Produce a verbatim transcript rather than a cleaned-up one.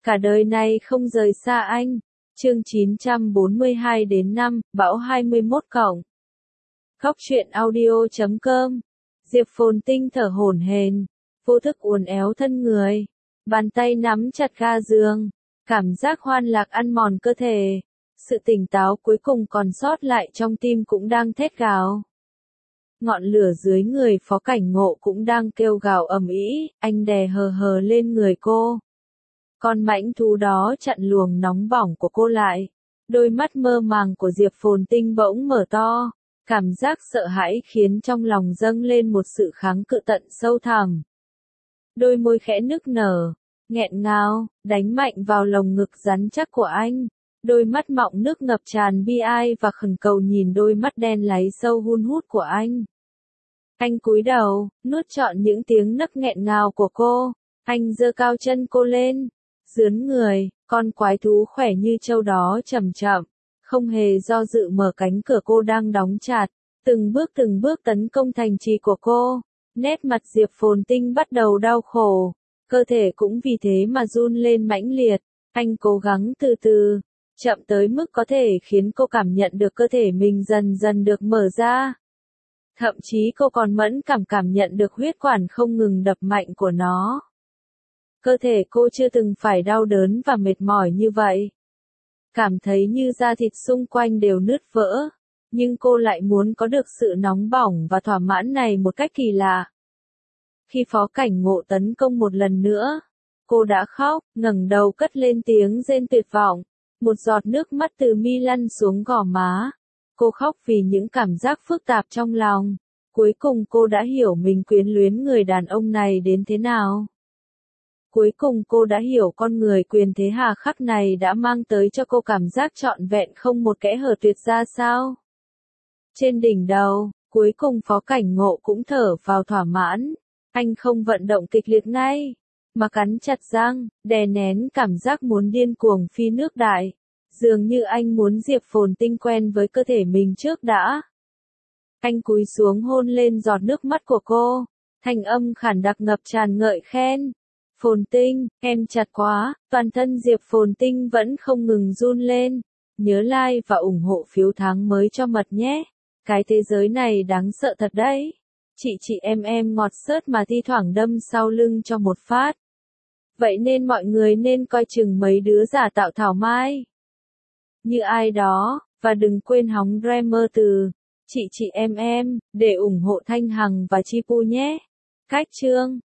Cả đời này không rời xa anh. Chương chín trăm bốn mươi hai đến năm, Bão hai mươi mốt cộng. Khóc chuyện audio chấm com. Diệp Phồn Tinh thở hổn hển, vô thức uốn éo thân người, bàn tay nắm chặt ga giường, cảm giác hoan lạc ăn mòn cơ thể. Sự tỉnh táo cuối cùng còn sót lại trong tim cũng đang thét gào. Ngọn lửa dưới người Phó Cảnh Ngộ cũng đang kêu gào ầm ĩ, anh đè hờ hờ lên người cô. Con mãnh thú đó chặn luồng nóng bỏng của cô lại. Đôi mắt mơ màng của Diệp Phồn Tinh bỗng mở to. Cảm giác sợ hãi khiến trong lòng dâng lên một sự kháng cự tận sâu thẳm. Đôi môi khẽ nức nở, nghẹn ngào, đánh mạnh vào lồng ngực rắn chắc của anh. Đôi mắt mọng nước ngập tràn bi ai và khẩn cầu nhìn đôi mắt đen láy sâu hun hút của anh. Anh cúi đầu, nuốt trọn những tiếng nấc nghẹn ngào của cô. Anh giơ cao chân cô lên, dướn người, con quái thú khỏe như trâu đó chậm chậm, không hề do dự mở cánh cửa cô đang đóng chặt, từng bước từng bước tấn công thành trì của cô. Nét mặt Diệp Phồn Tinh bắt đầu đau khổ, cơ thể cũng vì thế mà run lên mãnh liệt. Anh cố gắng từ từ, chậm tới mức có thể khiến cô cảm nhận được cơ thể mình dần dần được mở ra. Thậm chí cô còn mẫn cảm cảm nhận được huyết quản không ngừng đập mạnh của nó. Cơ thể cô chưa từng phải đau đớn và mệt mỏi như vậy. Cảm thấy như da thịt xung quanh đều nứt vỡ. Nhưng cô lại muốn có được sự nóng bỏng và thỏa mãn này một cách kỳ lạ. Khi Phó Cảnh Ngộ tấn công một lần nữa, cô đã khóc, ngẩng đầu cất lên tiếng rên tuyệt vọng. Một giọt nước mắt từ mi lăn xuống gò má. Cô khóc vì những cảm giác phức tạp trong lòng. Cuối cùng cô đã hiểu mình quyến luyến người đàn ông này đến thế nào. Cuối cùng cô đã hiểu con người quyền thế hà khắc này đã mang tới cho cô cảm giác trọn vẹn không một kẽ hở tuyệt ra sao. Trên đỉnh đầu, cuối cùng Phó Cảnh Ngộ cũng thở vào thỏa mãn. Anh không vận động kịch liệt ngay, mà cắn chặt răng, đè nén cảm giác muốn điên cuồng phi nước đại. Dường như anh muốn Diệp Phồn Tinh quen với cơ thể mình trước đã. Anh cúi xuống hôn lên giọt nước mắt của cô, thanh âm khản đặc ngập tràn ngợi khen. Phồn Tinh, em chặt quá. Toàn thân Diệp Phồn Tinh vẫn không ngừng run lên. Nhớ like và ủng hộ phiếu tháng mới cho mật nhé. Cái thế giới này đáng sợ thật đấy. Chị chị em em ngọt xớt mà thi thoảng đâm sau lưng cho một phát. Vậy nên mọi người nên coi chừng mấy đứa giả tạo thảo mai như ai đó, và đừng quên hóng Dreamer từ chị chị em em để ủng hộ Thanh Hằng và Chi Pu nhé. Cách chương